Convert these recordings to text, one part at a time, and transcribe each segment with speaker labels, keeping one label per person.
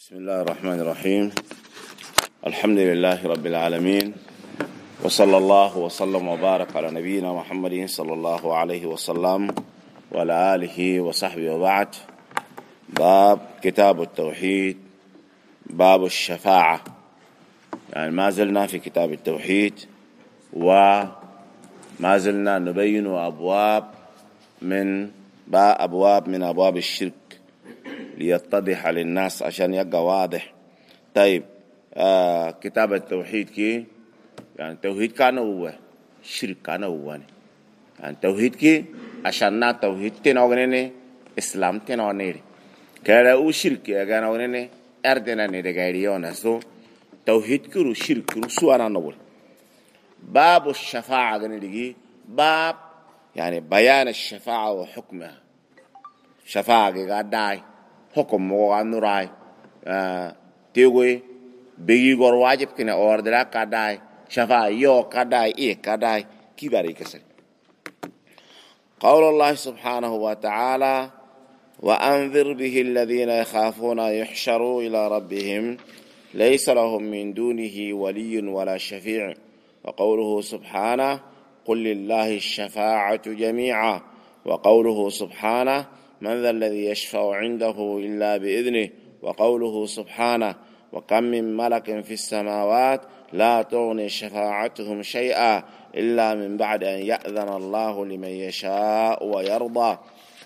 Speaker 1: بسم الله الرحمن الرحيم. الحمد لله رب العالمين، وصلى الله وسلم وبارك على نبينا محمد صلى الله عليه وسلم وعلى آله وصحبه وبعد. باب كتاب التوحيد، باب الشفاعة. يعني ما زلنا في كتاب التوحيد وما زلنا نبين أبواب من أبواب الشرك ليتضح للناس عشان يبقى واضح. طيب كتاب التوحيد كي يعني التوحيد كان هو الشرك كان هو يعني التوحيد كي عشان توحيد تناغنني اسلام تناغنني كلا او شرك يغنغنني اردنا ندغايريون سو توحيد كرو شرك كرو سوانا نقول. باب الشفاعة غنيجي باب يعني بيان الشفاعة وحكمها. شفاعة قاعد حكم موغان نوراي تيغوي بيجي غور واجب كنا اوردرا كداي شفاعة يو كداي كداي كيباري كسر. قول الله سبحانه وتعالى: وأنذر به الذين يخافون يحشروا إلى ربهم ليس لهم من دونه ولي ولا شفيع. وقوله سبحانه: قل لله الشفاعة جميعا. وقوله سبحانه: من ذا الذي يشفع عنده إلا بإذنه. وقوله سبحانه: وكم من ملك في السماوات لا تغني شفاعتهم شيئا إلا من بعد أن يأذن الله لمن يشاء ويرضى.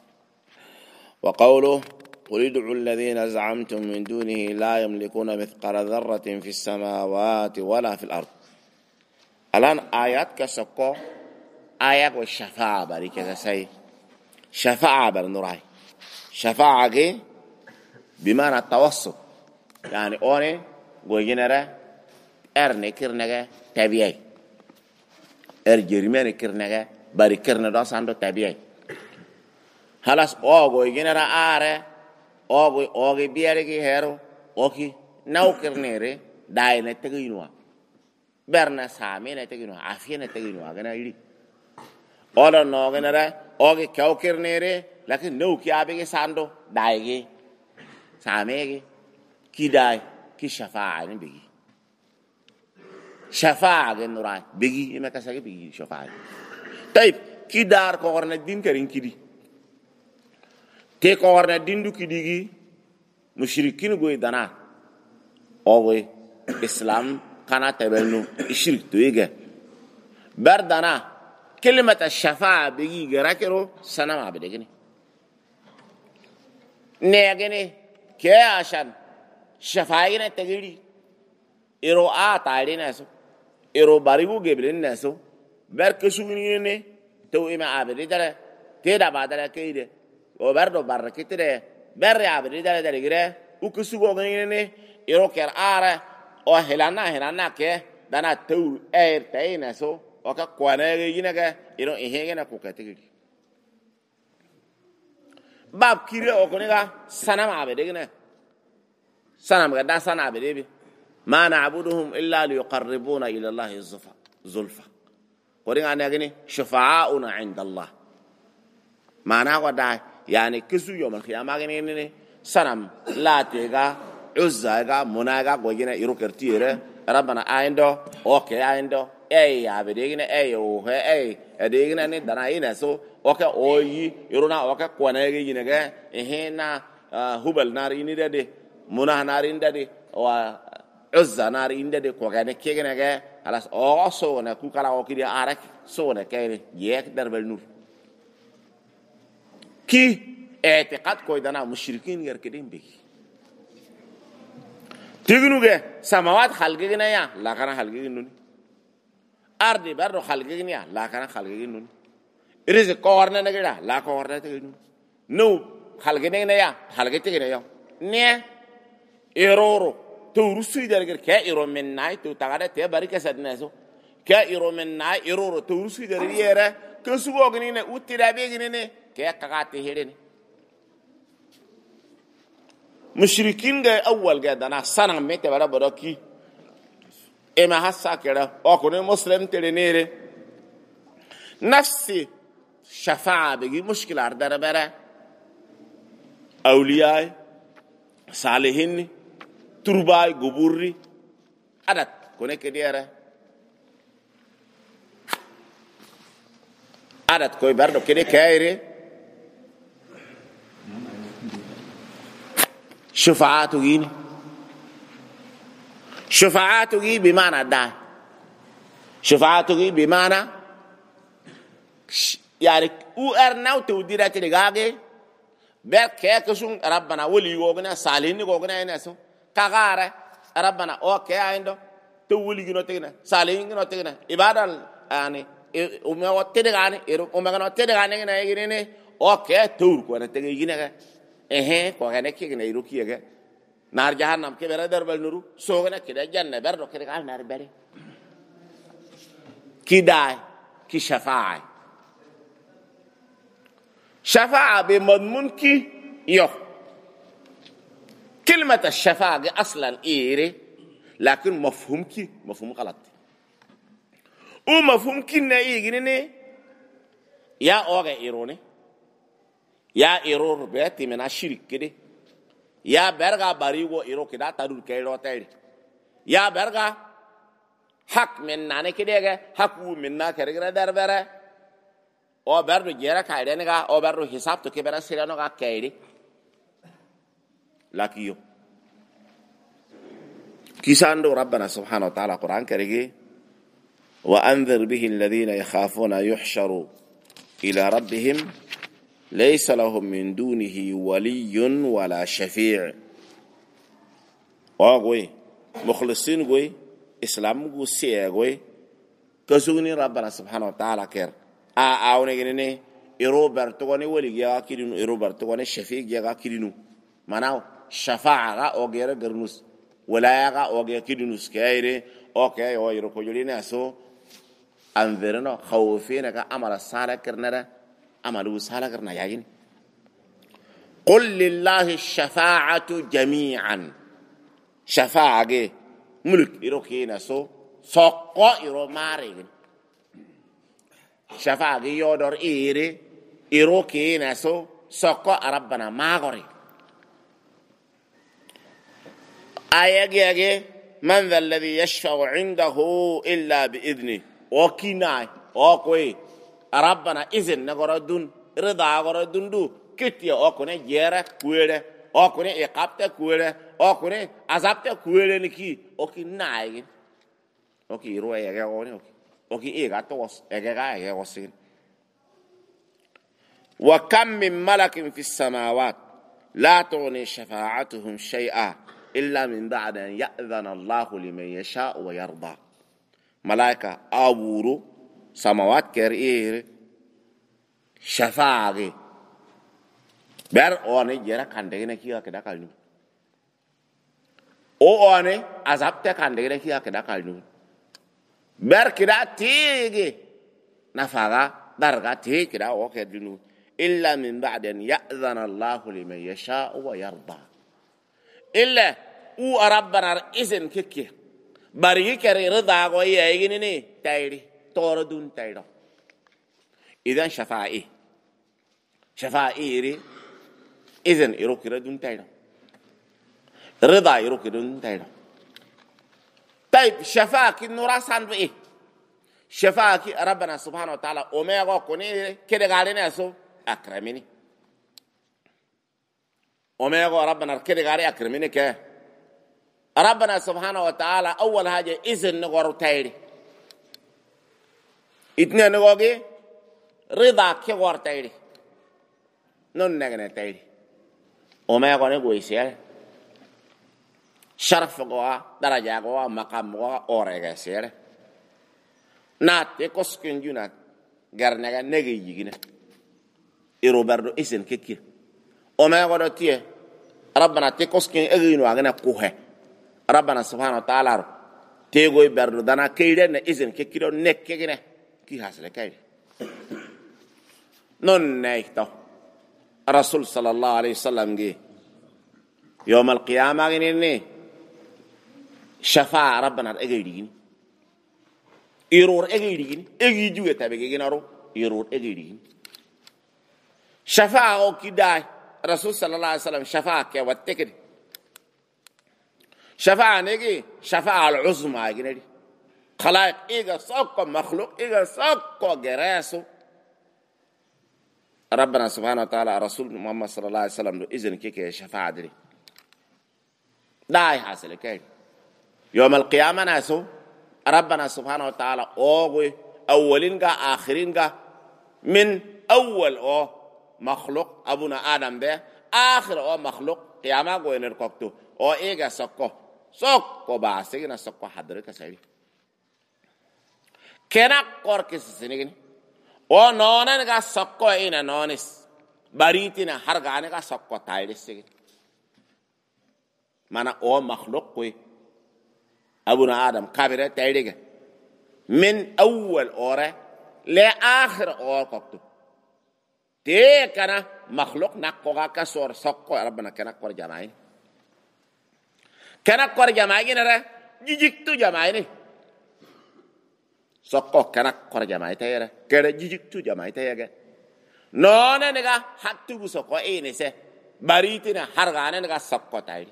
Speaker 1: وقوله: قل ادعوا الذين زعمتم من دونه لا يملكون مثقال ذرة في السماوات ولا في الأرض. الآن آيات كسكو آيات والشفاعة بريكة سي شفاعة برنوراي شفاعة بمعنى التوسط يعني أوني غوجينرا أرني كرنجا تبيعي جريمة كرنجا بري كرنا دا ساندو تبيعي خلاص غوجينرا آره أوغي بياركي هيرو أوكي ناو كرنيري داي نتغينوا برنا سامي نتغينوا عافية نتغينوا غنا يلي أولا نوغينرا أوغي كاو كرنيري لكن نو كي أبيكي ساندو دايكي سامي كي داي كي شفاعة بيجي شفاعة نوراي بيجي إما كساكي بيجي شفاعة. طيب كي دار كورنا الدين كرين كدي تي كورنا الدين دو كديجي مشركين غوي دانا أوغي إسلام كانا تبلنو الشرك تويجا بردانا كلمة الشفاعة بيجي جراكرو سنة ما بديجني نيجني كي عشان شفاعة تجري إيرو تايري ناسو إيرو باريغو جبلين ناسو بركسوني تو إما عبدي داره تيدا بعدها كيده وبردو بركتره بر عبدي داره داره وكسوغو غنيني إيرو كر أو هلانا كه دانا تو تاي ناسو وكا كوانا يجينا إيرو إيهنا كوكاتيجي باب كيري أكونيكا سنام عبدينا سنام قدا سنام عبدي ما نعبدهم إلا ليقربونا إلى الله زلفى قرينا نجني شفعاؤنا عند الله معناه قدا يعني كسو يوم القيامة جنيني سنام لا تيجا عزاجا مناجا قوينا إيرو كرتيره ربنا عنده أوكي عنده أي عبدينا أي أوه أي أدينا ندنا ينسو أوكي أوي يرونا أوكي كوانا يجينا إهنا هبل ناريني ده مناه نارين ده وعزة نارين ده كوانا كيجنا خلاص أو سونا كوكلا أوكي ده عارك سونا كيني يك درب النور كي اعتقاد كويدنا مشركين غير كدين بي تيجنوجه سماوات خلقنا يا لا كنا خلقنا أرض برضو خلقنا يا لا كنا خلقنا إرز كورنا نجدا لا كورنا تيجنو نو خلقنا يا خلقتنا يا نه إيرورو تورسي درجة كإيرو من ناي تتعرض تبارك سدناسو كإيرو من ناي إيرورو تورسي درجة كسوق غنينة وترابي غنينة كأكعاتي هيرني مشركين جاي أول جاي دنا سنة ميت برا براكي إما هسا كده أكون مسلم ترينيره نفسي شفاعة بيجي مشكلة عردنا برا أولياء صالحين turbay goburri adat kone kedere adat koy bardo kede kayre شفاعته بمعنى دا شفاعته بمعنى يعني أرناو توديرة تلقاقي بير كيكسون ربنا ولي يوغنا سالين يوغنا ينسو كغارة ربنا أوكي عنده تولي جنو تغنا سالين جنو تغنا إبادة يعني أمي تدغاني أمي تدغاني يغني أوكي تور كوانا تغيغينا كوانا كيغنا يروكي نار جهنم كي بير دربل نورو سوغنا كده جنة بردو كده قال نار بري كي داي كي شفاعة بمضمون كي يو كلمة الشفاعة أصلا إيري لكن مفهوم كي مفهوم غلط ومفهوم كي نيجي يا أوغا إيروني يا إيرور بيتي من الشرك كده يا برغا باريغو إيرو كده تدور كيرو تيري يا برغا حق من ناني كده حق من نا كده دربره او برو جيرا كايدنغا او برو حساب تو كبرا سيرانو غا كايدي لاكيو كيساندو ربنا سبحانه وتعالى قرآن كريم وأنذر به الذين يخافون يحشروا إلى ربهم ليس لهم من دونه ولي ولا شفيع واغوي مخلصين غوي اسلام غو سي غوي كسوني ربنا سبحانه وتعالى كير awne gene Robert to ne wali ya kirinu Robert to ne shafiq ya kirinu manaw shafa'a ga ogere garnus wala ya ga ogere kirinus kaire okay o yiro ko jolina so anverno khawfina ka amara sala karnara amalu sala karna yayin qul lillahi ash-shafa'atu jami'an shafa'a ge mulk iro kina so sokko iro mare شفاعة يودر إيري إيروكي ناسو سوكو ربنا ماغوري آية من ذا الذي يشفع عنده إلا بإذنه وكيناي وكوي ربنا إذن نغردون رضا غردون دو كتيا وكوني جيرا كويرة وكوني إقابتا كويرة وكوني عذابتا كويرة نكي وكي ناي وكي روى يغيروني وكي وكي إيغا توس إيغا يغوسين وكم من ملك في السماوات لا تغني شفاعتهم شيئا إلا من بعد أن يأذن الله لمن يشاء ويرضى ملائكة أبورو سماوات كرير شفاعة بير أوني جرا كاندينا كيا كدا كالنو أوني أزابتا كاندينا كيا كدا كالنو بير كدا تيجي نفاغا درغا تيجي كدا أوكي دينو إلا من بعد أن يأذن الله لمن يشاء ويرضى إلا أو ربنا إذن كيكي باريكي كري رضا غوية يجيني تايري توردون تايرو إذن شفاعي شفاعي إذن إروكي ردون تايرو رضا إروكي ردون تايرو طيب شفاعي نوراسان بإيه شفاعي ربنا سبحانه وتعالى أميغا كوني كده غاليني أسو أكرمني أميغا ربنا كده غالي أكرمني كه ربنا سبحانه وتعالى أول حاجة إذن نغورو تايري إتنين نغوغي رضا كي غور تايري نون نغنى تايري أميغا نغوي سيال شرف غوا درجة غوا مقام غوا أوريغا سيال نات يكوسكين جونات غرنغا نغي يجينا إروبردو إذن كيكي أميغا نتيه ربنا تكوسكين أغينو أغنى كوهي ربنا سبحانه وتعالى تيغوي بردو دانا كيدن إذن كيكيرو نك كيكينا كي حاصل كيد نون نايكتو رسول صلى الله عليه وسلم جي يوم القيامة غنيني شفاعة ربنا أغيرين إيرور أغيرين أغيجو يتابعي جنارو إيرور أغيرين شفاعة وكداي رسول صلى الله عليه وسلم شفاعة كي واتكد shafa'a negi shafa'a al-uzma ginedi khalaiq iga sokko makhluq iga sokko gereso ربنا سبحانه وتعالى رسول محمد صلى الله عليه وسلم إذن كيك شفاعة دري لا يحصل كيف يوم القيامة ناسو ربنا سبحانه وتعالى أوغي أولين آخرين من أول أو مخلوق أبونا آدم ده آخر أو مخلوق قيامة قوي نركوكتو أو إيجا سكو باسينا سكو حضرك سيري كنا قركس سنين o nonan ga sokko ina nonis baritina har gane ga sokko tayde mana o makhluq ko abuna adam kabira tayde ga min awwal ora la akhir or kokto te kana makhluq nakko ga kasor sokko rabbana kana kor jama'i nara jijiktu jama'i sokko kana kor jama'i tayere kere jijiktu jama'i tayege nona nega hattu bu sokko ene se baritina hargane nega sokko tayri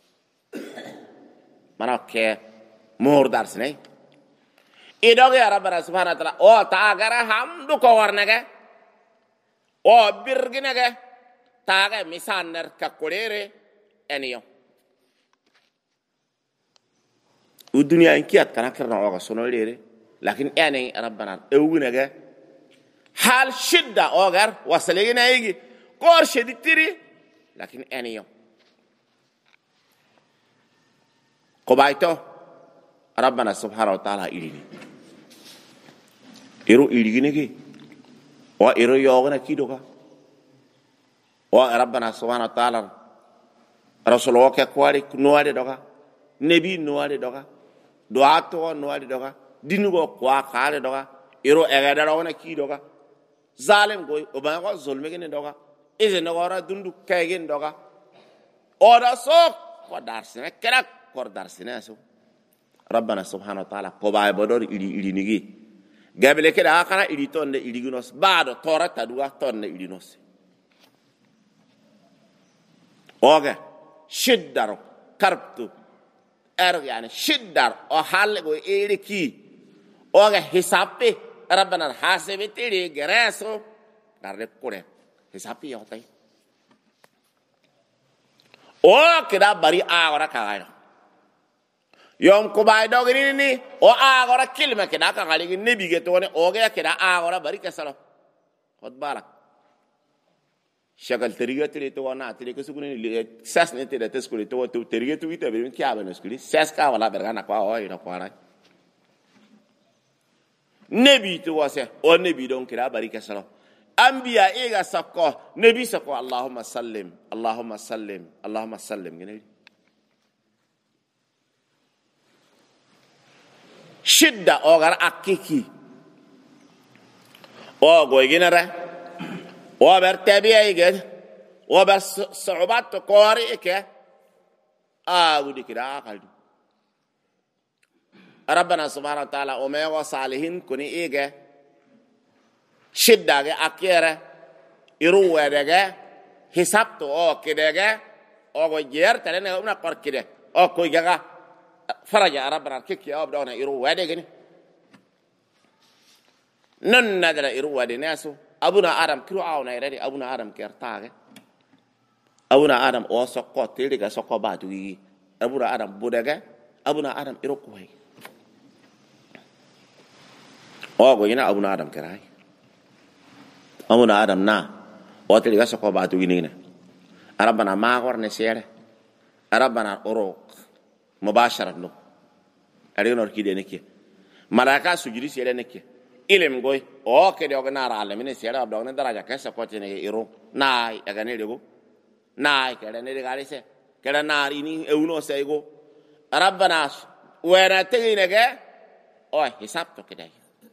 Speaker 1: mana ke mor darsne idoge ya rabbana subhanahu wa ta'ala o taagara hamdu ko warnege o birginege taage misanner kakkolere eniyo u dunya inkiyat kana kerna o sonolere لكن يعني ربنا أونجا حال شدة أوغر وصلنا يجي قار شديد تري لكن يعني يوم قبائته ربنا سبحانه وتعالى إليني إيرو إليني كي وإيرو يوغنا كيدوكا وربنا سبحانه وتعالى رسول الله كقواري نوادي دوكا نبي نوادي دوكا دعاتو نوادي دوكا dinugo kwa kale doga iro egada rawna ki doga zalim goy o ba ko zulme gene doga ize no wara dundu kaygen doga oda sok ko darsine kerak ko darsine so rabbana subhanahu wa ta'ala ko bay bodor ili nigi gabele ke da kana ili tonde ili ginos baado tora taduga tonne ili nos oga shiddar karbtu يعني شدر او حال go eriki oga hisabe rabbana hasibe tiri gereso darre kure hisabe yotai o kida bari agora kagaira yom ko bay dogini ni o agora kilma kida kagali ni bige to ne oga kida agora bari kasalo khod balak shagal teriga tiri to wana tiri ko suguni sas ne tiri te skuli to teriga tu ita be kya bana skuli sas ka wala bergana kwa o ina kwa nebi to wase o nebi don kira barika sala anbiya ega sakko nebi sakko allahumma sallim gene shidda o gar akiki o goyginara o ber tabiya ege o ber su'ubat qari eke agudi kira qalbi ربنا سبحانه وتعالى أمي وصالحين كوني إيجا شدة أكيرة يروى دجا حسابته أو كده أو جير تلنا أمنا قر كده أو كوي جا فرج ربنا كيك يا أبدا يروى دجني نن ندر يروى دناسو أبونا آدم كرو أو نيرة أبونا آدم كيرتاعه أبونا آدم أو سقط تيجا سقط باتوي أبونا آدم بودجا أبونا آدم يروكوي o go ina abuna adam kerai abuna adam na o tele ga soko batu ginina arabana ma gorne sere arabana oro mubasharan no ari no kide neke malaka sujudi sere neke ilem goy o ke de ogna ra alamine sere abdo ne daraja ka soko tene iro na aga ne lego na ke ne de gari se ke na ri ni euno se go arabana wera tegine ge o hisab to kedai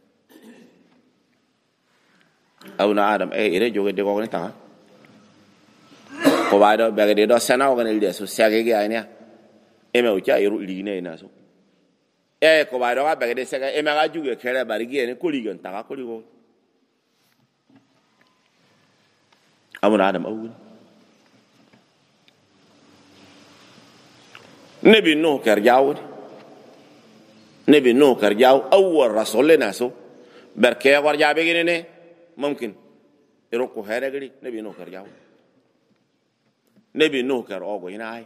Speaker 1: abuna adam ire joge de ko ne ta ko baado be de do sana o ganel de so sage ge anya e me o cha iru line na so e ko baado ga be de sage e me ga juge kere bari ge ne ko ligan ta ko ligo abuna adam awun Nabi Nuh karjaw Nabi Nuh karjaw awwal rasul naso barke warja begene ne mumkin iroko hare gari Nabi Nuh karjaw Nabi Nuh kar ogo inai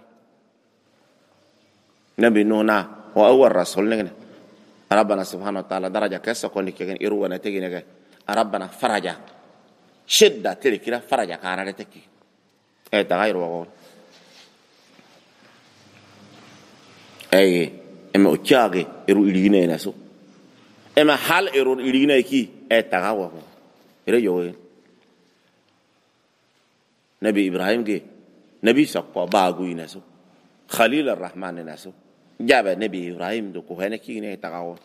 Speaker 1: Nabi Nuh na wa awwal rasul ne ربنا سبحانه وتعالى درجة كسر كوني كأن إيرو أنا تيجي نجا ربنا فرجة شدة تلي كده فرجة كأنا تكي تغير وقول إما أتشاعي إيرو إلينا ناسو إما حال إيرو إلينا كي تغاو وقول إيرو نبي إبراهيم كي نبي سقوا باغوي ناسو خليل الرحمن ناسو جاب نبي إبراهيم دو كهنة كي نه تقاو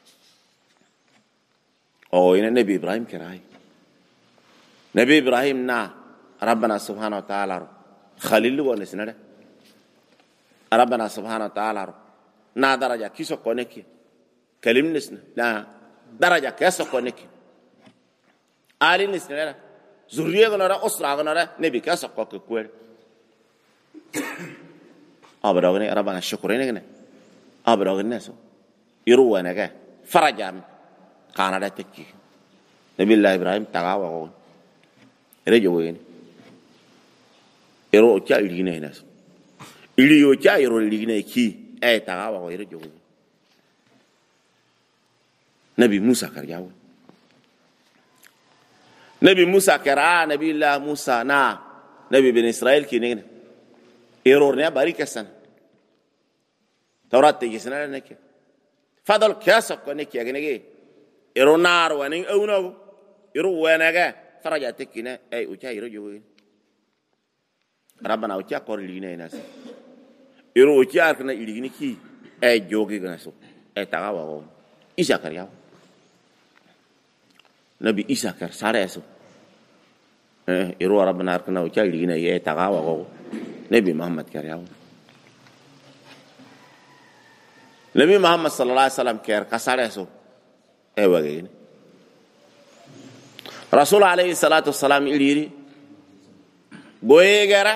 Speaker 1: أو إن نبي إبراهيم كراي نبي إبراهيم نا ربنا سبحانه وتعالى خليل ونسنده ربنا سبحانه وتعالى نا درجة كيسو كونكي كلم نسنا نا درجة كيسو كونكي آلي نسنا زورية غنورا أسرع غنورا نبي كيسو كوكي كوير أبراغني ربنا شكرين غنى أبراغ الناس يروى نجاه فرجام قانا تكي نبي الله إبراهيم تقاوى رجوين يروى كا يلينا ناس يليو كا يروى يلينا كي أي تقاوى رجوين نبي موسى كرجاوي نبي موسى كرا نبي الله موسى نا نبي بن إسرائيل كي نجنا يروى باريك السنة توراة تجسنا لنك فضل كاسق كنك يا جنيه يرو نار ونين أو نو يرو ونجا فرجعتك هنا أي وجا يرجعون ربنا وجا قر لينا الناس يرو وجا كنا يليني كي أي جوجي كناسو أي تغاوى إيشا كرياو نبي إيشا كر سارسو يرو ربنا كنا وجا يلينا أي تغاوى نبي محمد كرياو نبي محمد صلى الله عليه وسلم كير كسارسو وجين رسول عليه الصلاة والسلام إليري بويجرا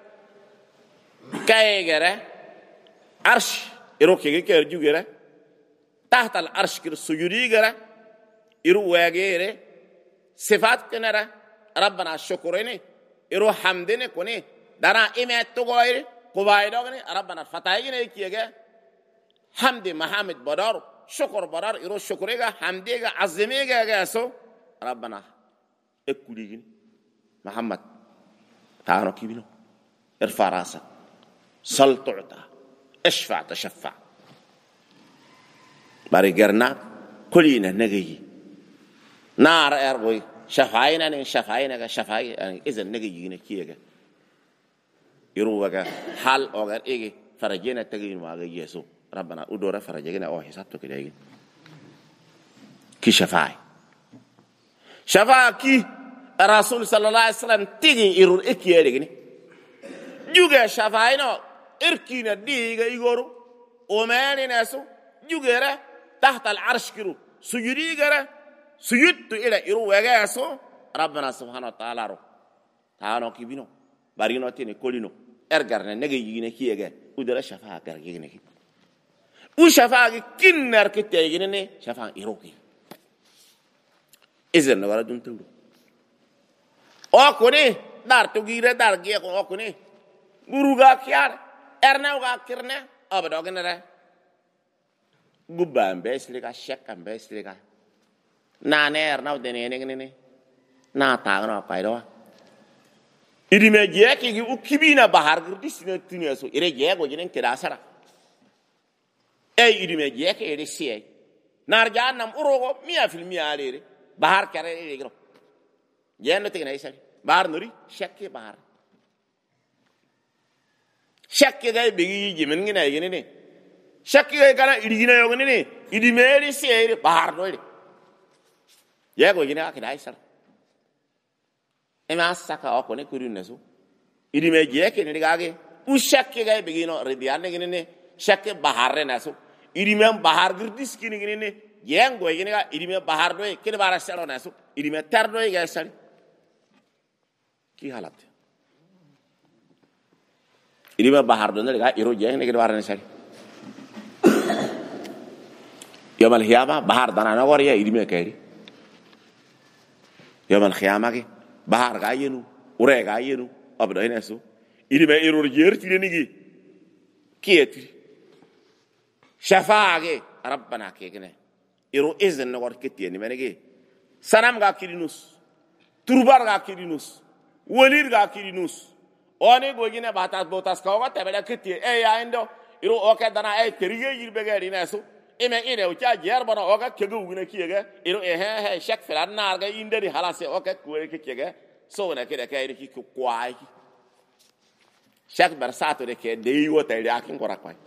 Speaker 1: كايجرا عرش يروكي كير جوجرا تحت العرش كير سجودي جرا يرو وجيره صفات كنرا ربنا شكرني يرو حمدني كوني دارا إيمت تقوير قبائلوني ربنا فتايجني كيجا حمد محمد بدار شكر بدار يرو شكريجا حمديجا عظميجا جاسو ربنا اكوليجين محمد تعالوا كيبينو ارفع راسك صل تعطى اشفع تشفع باريجرنا كلنا نجي نار ارغوي شفاينا شفاينا شفاي يعني اذا نجي كيجا يروجا حال اوغر ايجي فرجينا تجين ما يسوع ربنا أدور فرجنا أو حسابته كده كي شفاعة كي الرسول صلى الله عليه وسلم تيجي يرون إكي يلقيني juga shafaino irkina diga igoro omani nasu jugera tahta al-arsh kiru sujudi gara sujudtu ila iru wagaso rabbana subhanahu wa ta'ala ro taano kibino barino tene kolino ergarne nege yigine kiyege udara shafa gargine ki u shafa kinnar kitayigine ne shafa iroki izen wala dum tudu o kone dar to gira dar ge ko kone guruga kyar erna ga kirne abadogene re gubban beslika shakkan beslika na ne erna dene ne na ta no kaido idime je ki ukibina bahar gurdi sine tuneso ire je go jenen keda sara idime je ke ire sie nar jannam urogo 100% alere bahar kare ire gro jenno tegna isari bahar nuri shakke bahar shakke gay begi jimen ngina yene ne shakke gay kana idigina yogene ne idime ire sie ire bahar no ire je go jena ke dai sara ema saka o kone kuri nesu idi me je ke ni gage u shakke gay begino rediane gine ne shakke bahar re nasu idi me bahar girdis kini gine ne yengo gine ga idi me bahar do ke bara sero nasu idi me tar do ga sari ki halat irima bahar do ne ga iro jeng ne ga warane sari yomal khiyama bahar dana na war ya irima kayri yomal khiyama ke bahar ga yenu ure ga yenu abdo ina so irima iro jer ti ni gi kieti shafaage rabbana ke gene iro izen na war keti ni menege sanam ga kirinus turbar ga kirinus wolir ga kirinus oni gogine batas botas kawa tabela kiti ya endo iro oke dana terige yirbe ga ina so ime ine o cha jer bana oga kegu gune kiyege iro he shek felan nar ga inderi halase oke kuwe kiyege so na kede kayri ki kwai shek bersato de ke de wo tay akin ko rakwai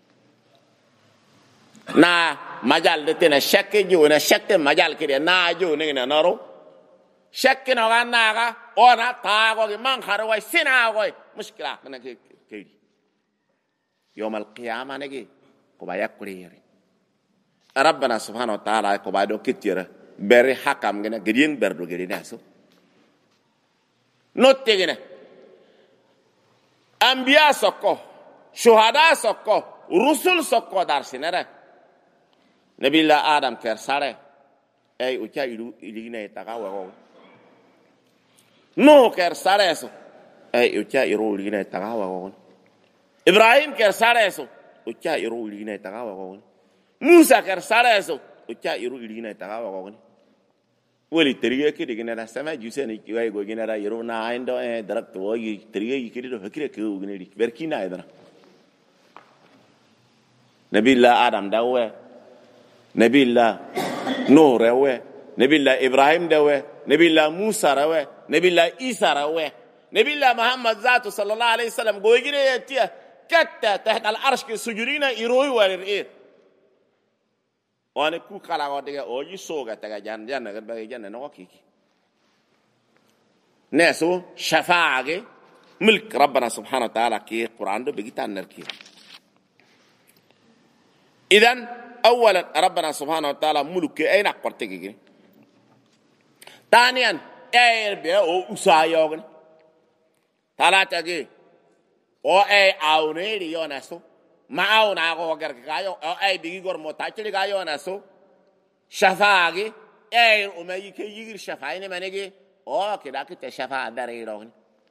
Speaker 1: na majal de tena shek ju na shek te majal kide na ju ne na naro shek no ga na ga ona ta go man kharo wai sina go mushkila kana ke يوم القيامة نجي كوبا يكوري ربنا سبحانه وتعالى كوبا دو كتير بري حكم جنا جرين بردو جرين أسو نوت تيجنا أنبياء سكو شهداء سكو رسول سكو دارسينه نبي الله آدم كرساره أي وجا يلينا يتقاوى نو كرساره أسو أي وجا يلينا يتقاوى إبراهيم كرساره أسو وجا يلينا يتقاوى موسى كرساره أسو وجا يلينا يتقاوى ولي تريه كده جنا سما جوسني كواي جنا را يرونا عنده درك توي تريه كده فكره كده جنا لي بركينا إذا نبي الله آدم داوه نبي الله نوح روه نبي الله إبراهيم دوه نبي الله موسى روه نبي الله عيسى روه نبي الله محمد ذاته صلى الله عليه وسلم جوجنا يتيه كتة تحت العرش كسجرين يروي ورير وأنا كل كلام هذا أوجي سوغا تجا جان غير بقى جان نوكيكي ناسو شفاعة ملك ربنا سبحانه وتعالى كي القرآن ده بيجي نركي إذن أولا ربنا سبحانه وتعالى ملك أين أقرتكي ثانيا أي بيا أو أسايوغن ثلاثة كي أو أي أونيري يونسو ما أون أقوى كركايو أو أي بيجي غور متاجر كايو ناسو شفاعة أي أمي كي يجير شفاعة نمانيجي أو كذا كده شفاعة داريرون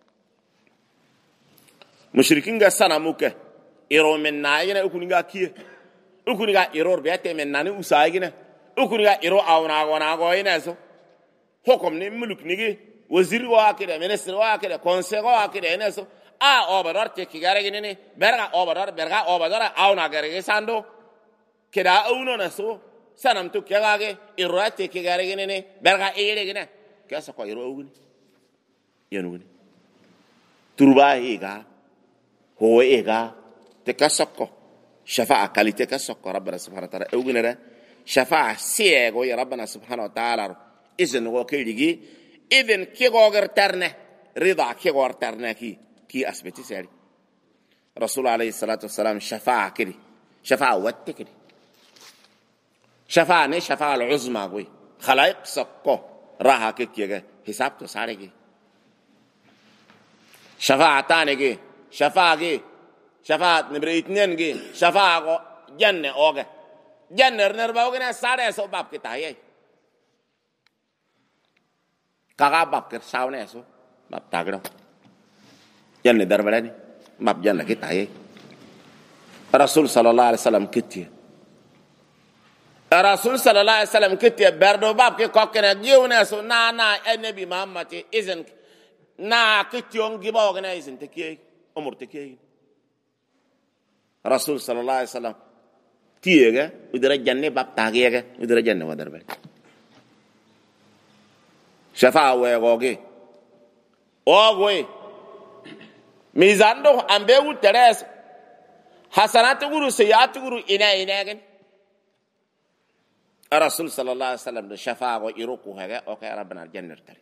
Speaker 1: مشركين قصنا موكه إيرو من ناينا يكون كيه يكون إيرو بيته من ناني أسايجنا يكون إيرو أون أقوى ناسو حكم نملك نيجي وزير واكده منسر واكده كونسل واكده ناسو أوبرار تكيغارة جنني برغا أوبرار أو ناغارة ساندو كدا أونو نسو سنام تو كيغاغي إيرو تكيغارة جنني برغا إيرة جنة كيسا كو إيرو أوني ينوني تربا إيغا هو إيغا تكسكو شفاعة كالي تكسكو ربنا سبحانه وتعالى أوني را شفاعة سيغو يا ربنا سبحانه وتعالى إذن وكيلي إذن كيغوغر ترنه رضا كيغوغر ترنه كي أثبتي ساري رسول عليه الصلاة والسلام شفاعة كده شفاعة وات كده شفاعة نه شفاعة العظمى قوي خلائق سقو راها كده حساب تو ساري كده شفاعة تاني كده شفاعة كده شفاعة نمرة 2 كده شفاعة جنة أوجه جنة نرباو كده ساري سو باب كده هاي كعاب باب كده ساونه سو باب تاجرو جنة دربلاني ما بجنة كده هي الرسول صلى الله عليه وسلم كتير الرسول صلى الله عليه وسلم كتير بردو باب كي كوكنا جيونا سو نا النبي محمد إذن نا كتيون جيبوغنا إذن تكيه أمور تكيه الرسول صلى الله عليه وسلم تيجا ودرا جنة باب تاجيجا ودرا جنة ودربل شفاعة ويغوغي أوغوي ميزان دو أمبيو ترس حسنات غرو سيئات غرو إنا كن الرسول صلى الله عليه وسلم الشفاعة ويروكو هذا أوكي ربنا الجنة تري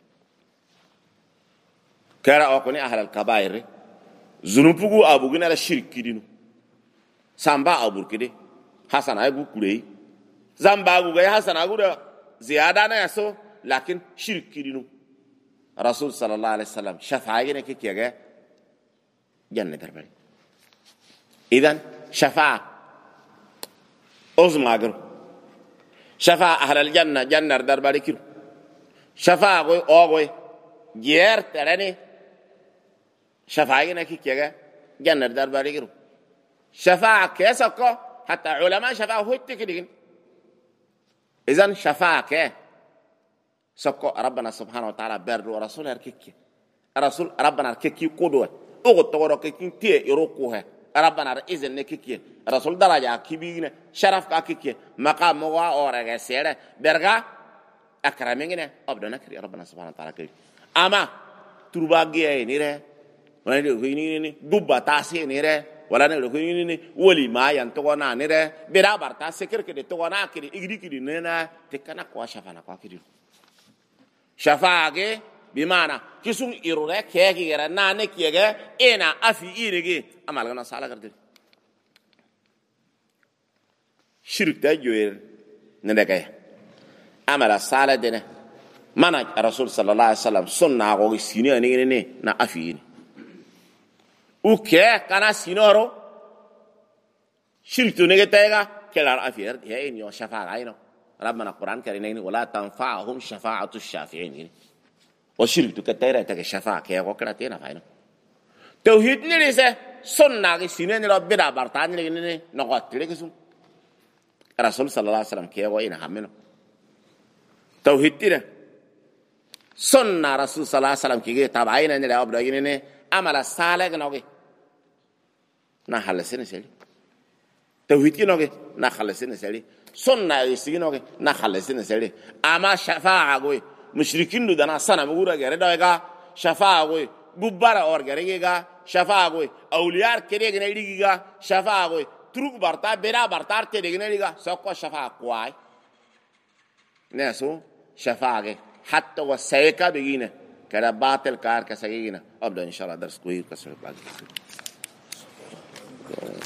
Speaker 1: كرا أوكني أهل الكبائر ذنوبكو أبو جنا الشرك كدينو سامبا أبو كده حسن أبو كلي زامبا أبو جاي حسن أبو ده زيادة ناسو لكن شرك كدينو الرسول صلى الله عليه وسلم شفاعة جنا كي جنة دربالي إذن شفاعة أزماغر شفاعة أهل الجنة جنة درباري كيرو شفاعة غوي أوغوي جير تراني شفاعة نكي كيغا جنة درباري كيرو شفاعة كيسكو حتى علماء شفاعة هو التكرين إذن شفاعة كي سكو ربنا سبحانه وتعالى برد ورسول هركيكي الرسول ربنا هركيكي قدوة أغد تغرق كي تيه يروكوها ربنا إذن نكيكي الرسول درجة كبيرة شرف كاكيكي مقام مغا أورغا سيرة برغا أكرمينينا أبدا نكري ربنا سبحانه وتعالى كي أما ترباقيا نيره ولا نيره دوبا تاسي نيره ولا نيره ولي ما ينتقونا نيره برابر تاسي كركي تقونا كري إغري كري نينا تكنا قوا شفانا قوا كري شفاعة بمعنى كسون إيروه كيكي غير نانك يغا إنا أفي إيرغي أما لغنا سالة كردل شرك تجوير ندكي أما لا سالة دينا مانا الرسول صلى الله عليه وسلم سنة غوغي سينيو نيني نا أفي إيري وكي كان سينورو شرك تنغي تيغا كلا أفي إيري هي إنيو شفاعة عينو ربنا القرآن كرينين ولا تنفعهم شفاعة الشافعين وشرك تكتيرة تك الشفاعة كي وكرتين فاينو توحيد نريسة سنة سنين ربنا برتان نريني نقاط لكسون الرسول صلى الله عليه وسلم كي وين حمله توحيد ترى سنة رسول صلى الله عليه وسلم كي تابعين نري أبدا يني أملا سالك نوعي نحل سنة سلي توحيد نوعي نحل سنة سلي سنة يسينوكي نخلي سنة سلي أما شفاعة قوي مشركين دنا سنة مغورة غير دوغا شفاعة قوي غبارة اور غيرغا شفاعة قوي أوليار كده غنيرغا شفاعة قوي تروك برتا بيرا برتار كده غنيرغا سوكو شفاعة قوي ناسو شفاعة حتى وسيكا بيجينا كده باطل كار كسيجينا أبدا إن شاء الله درس قوي كسر